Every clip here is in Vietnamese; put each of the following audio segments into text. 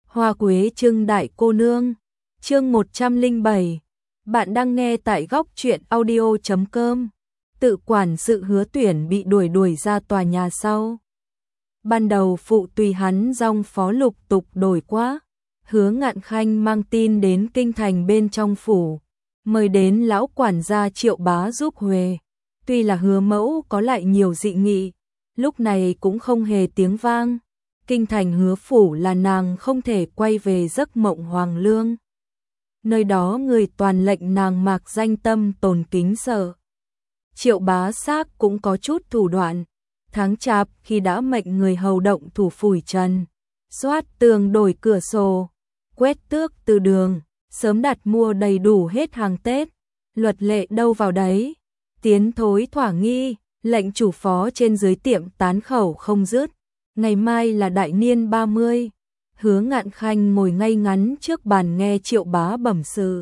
Hoa quế trưng đại cô nương, chương 107. Bạn đang nghe tại góc truyện audio.com. Tự quản sự Hứa Tuyển bị đuổi ra tòa nhà sau. Ban đầu phụ tùy hắn dòng phó lục tục đổi quá. Hứa Ngạn Khanh mang tin đến kinh thành bên trong phủ, mời đến lão quản gia Triệu Bá giúp huề. Tuy là Hứa mẫu có lại nhiều dị nghị, lúc này cũng không hề tiếng vang. Kinh thành Hứa phủ là nàng không thể quay về giấc mộng hoàng lương. Nơi đó người toàn lệnh nàng mạc danh tâm tồn kính sợ. Triệu Bá Xác cũng có chút thủ đoạn. Tháng Chạp khi đã mệnh người hầu động thủ phủi trần, xoát tường đổi cửa sổ, quét tước từ đường, sớm đặt mua đầy đủ hết hàng Tết, luật lệ đâu vào đấy, tiến thối thỏa nghi, lệnh chủ phó trên dưới tiệm tán khẩu không dứt. Ngày mai là đại niên 30, Hứa Ngạn Khanh ngồi ngay ngắn trước bàn nghe Triệu Bá bẩm sự.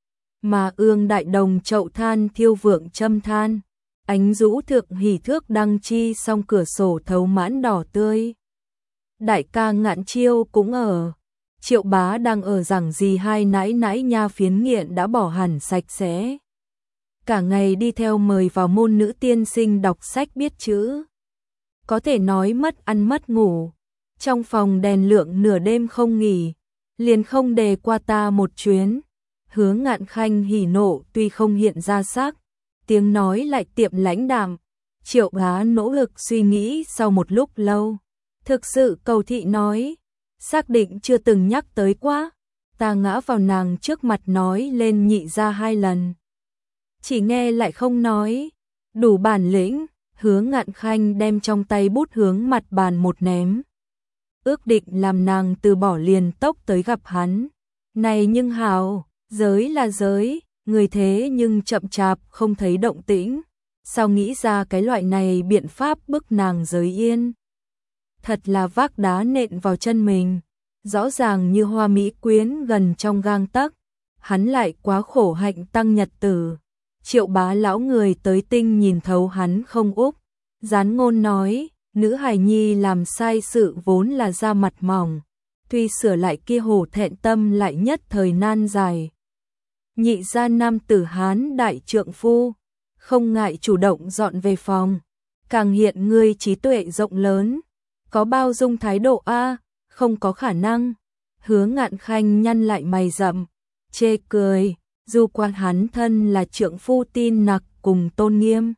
Mà ương đại đồng chậu than thiêu vượng châm than, ánh rũ thượng hỉ thước đăng chi song cửa sổ thấu mãn đỏ tươi. Đại ca Ngạn Chiêu cũng ở. Triệu Bá đang ở rằng gì hai nãi nãi nha phiến nghiện đã bỏ hẳn sạch sẽ. Cả ngày đi theo mời vào môn nữ tiên sinh đọc sách biết chữ. Có thể nói mất ăn mất ngủ. Trong phòng đèn lượng nửa đêm không nghỉ, liền không đề qua ta một chuyến. Hứa Ngạn Khanh hỉ nộ tuy không hiện ra sắc, tiếng nói lại tiệm lãnh đạm. Triệu Bá nỗ lực suy nghĩ sau một lúc lâu, thực sự cầu thị nói, xác định chưa từng nhắc tới quá. Ta ngã vào nàng trước mặt nói lên nhị ra 2 lần, chỉ nghe lại không nói. Đủ bản lĩnh. Hứa Ngạn Khanh đem trong tay bút hướng mặt bàn một ném, ước định làm nàng từ bỏ liền tốc tới gặp hắn. Này nhưng hào, giới là giới, người thế nhưng chậm chạp không thấy động tĩnh, sao nghĩ ra cái loại này biện pháp bức nàng giới yên. Thật là vác đá nện vào chân mình, rõ ràng như hoa mỹ quyến gần trong gang tấc, hắn lại quá khổ hạnh tăng nhật tử. Triệu Bá lão người tới tinh nhìn thấu hắn không úp, gián ngôn nói, nữ hài nhi làm sai sự vốn là da mặt mỏng, tuy sửa lại kia hổ thẹn tâm lại nhất thời nan dài. Nhị gia nam tử Hán đại trượng phu, không ngại chủ động dọn về phòng, càng hiện ngươi trí tuệ rộng lớn, có bao dung thái độ a, không có khả năng. Hứa Ngạn Khanh nhăn lại mày rậm, chê cười. Dù quan hắn thân là trượng phu tin nặc cùng tôn nghiêm,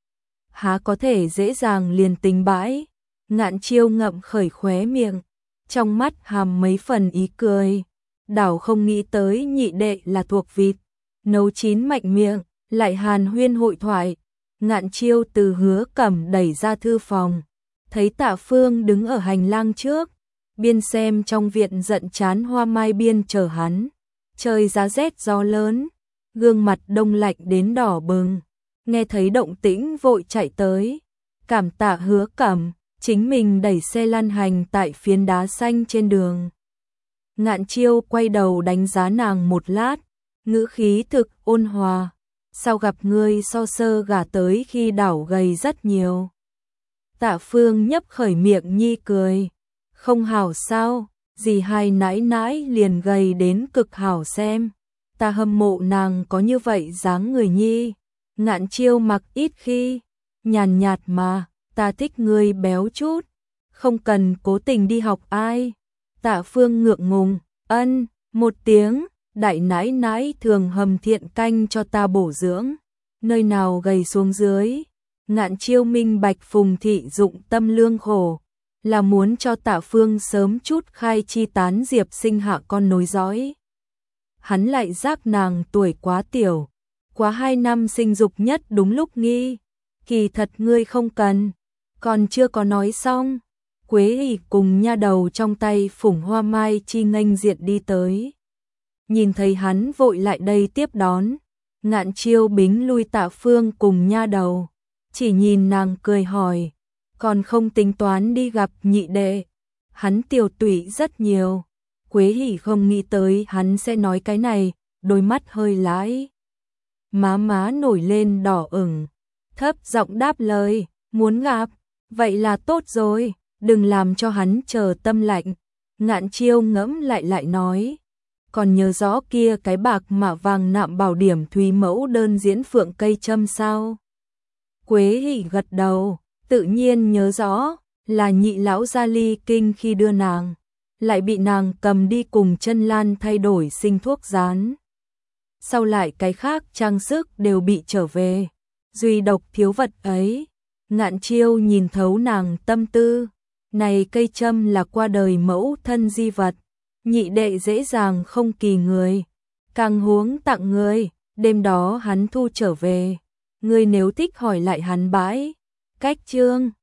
há có thể dễ dàng liền tính bãi. Ngạn Chiêu ngậm khởi khóe miệng, trong mắt hàm mấy phần ý cười. Đảo không nghĩ tới nhị đệ là thuộc vịt, nấu chín mạnh miệng, lại hàn huyên hội thoại. Ngạn Chiêu từ Hứa Cẩm đẩy ra thư phòng, thấy Tạ Phương đứng ở hành lang trước, biên xem trong viện giận chán hoa mai biên chờ hắn. Trời giá rét gió lớn, gương mặt đông lạnh đến đỏ bừng, nghe thấy động tĩnh vội chạy tới, cảm tạ Hứa Cẩm, chính mình đẩy xe lăn hành tại phiến đá xanh trên đường. Ngạn Chiêu quay đầu đánh giá nàng một lát, ngữ khí thực ôn hòa, sao gặp ngươi so sơ gả tới khi đảo gầy rất nhiều. Tạ Phương nhấp khởi miệng nhi cười, không hảo sao, dì hai nãi nãi liền gầy đến cực hảo xem, ta hâm mộ nàng có như vậy dáng người nhi. Ngạn Chiêu mặc ít khi, nhàn nhạt mà, ta thích ngươi béo chút, không cần cố tình đi học ai. Tạ Phương ngượng ngùng, ân, một tiếng, đại nãi nãi thường hầm thiện canh cho ta bổ dưỡng, nơi nào gầy xuống dưới. Ngạn Chiêu minh bạch Phùng thị dụng tâm lương khổ, là muốn cho Tạ Phương sớm chút khai chi tán diệp sinh hạ con nối dõi. Hắn lại giác nàng tuổi quá tiểu, quá 2 năm sinh dục nhất đúng lúc nghi, kỳ thật ngươi không cần. Còn chưa có nói xong, Quế ỉ cùng nha đầu trong tay phủng hoa mai chi nghênh diện đi tới. Nhìn thấy hắn vội lại đây tiếp đón, Ngạn Chiêu bính lui Tạ Phương cùng nha đầu, chỉ nhìn nàng cười hỏi, còn không tính toán đi gặp nhị đệ. Hắn tiểu tụy rất nhiều. Quế hỉ không nghĩ tới hắn sẽ nói cái này, đôi mắt hơi lãi. Má nổi lên đỏ ửng, thấp giọng đáp lời, muốn gặp, vậy là tốt rồi, đừng làm cho hắn chờ tâm lạnh. Ngạn Chiêu ngẫm lại nói, còn nhớ rõ kia cái bạc mạ vàng nạm bảo điểm Thúy mẫu đơn diễn phượng cây châm sao? Quế Hỷ gật đầu, tự nhiên nhớ rõ, là Nhị lão gia ly kinh khi đưa nàng, lại bị nàng cầm đi cùng Chân Lan thay đổi sinh thuốc rán. Sau lại cái khác trang sức đều bị trở về, duy độc thiếu vật ấy. Ngạn Chiêu nhìn thấu nàng tâm tư, này cây châm là qua đời mẫu thân di vật, nhị đệ dễ dàng không kỳ người, càng huống tặng người, đêm đó hắn thu trở về, ngươi nếu thích hỏi lại hắn bãi. Cách chương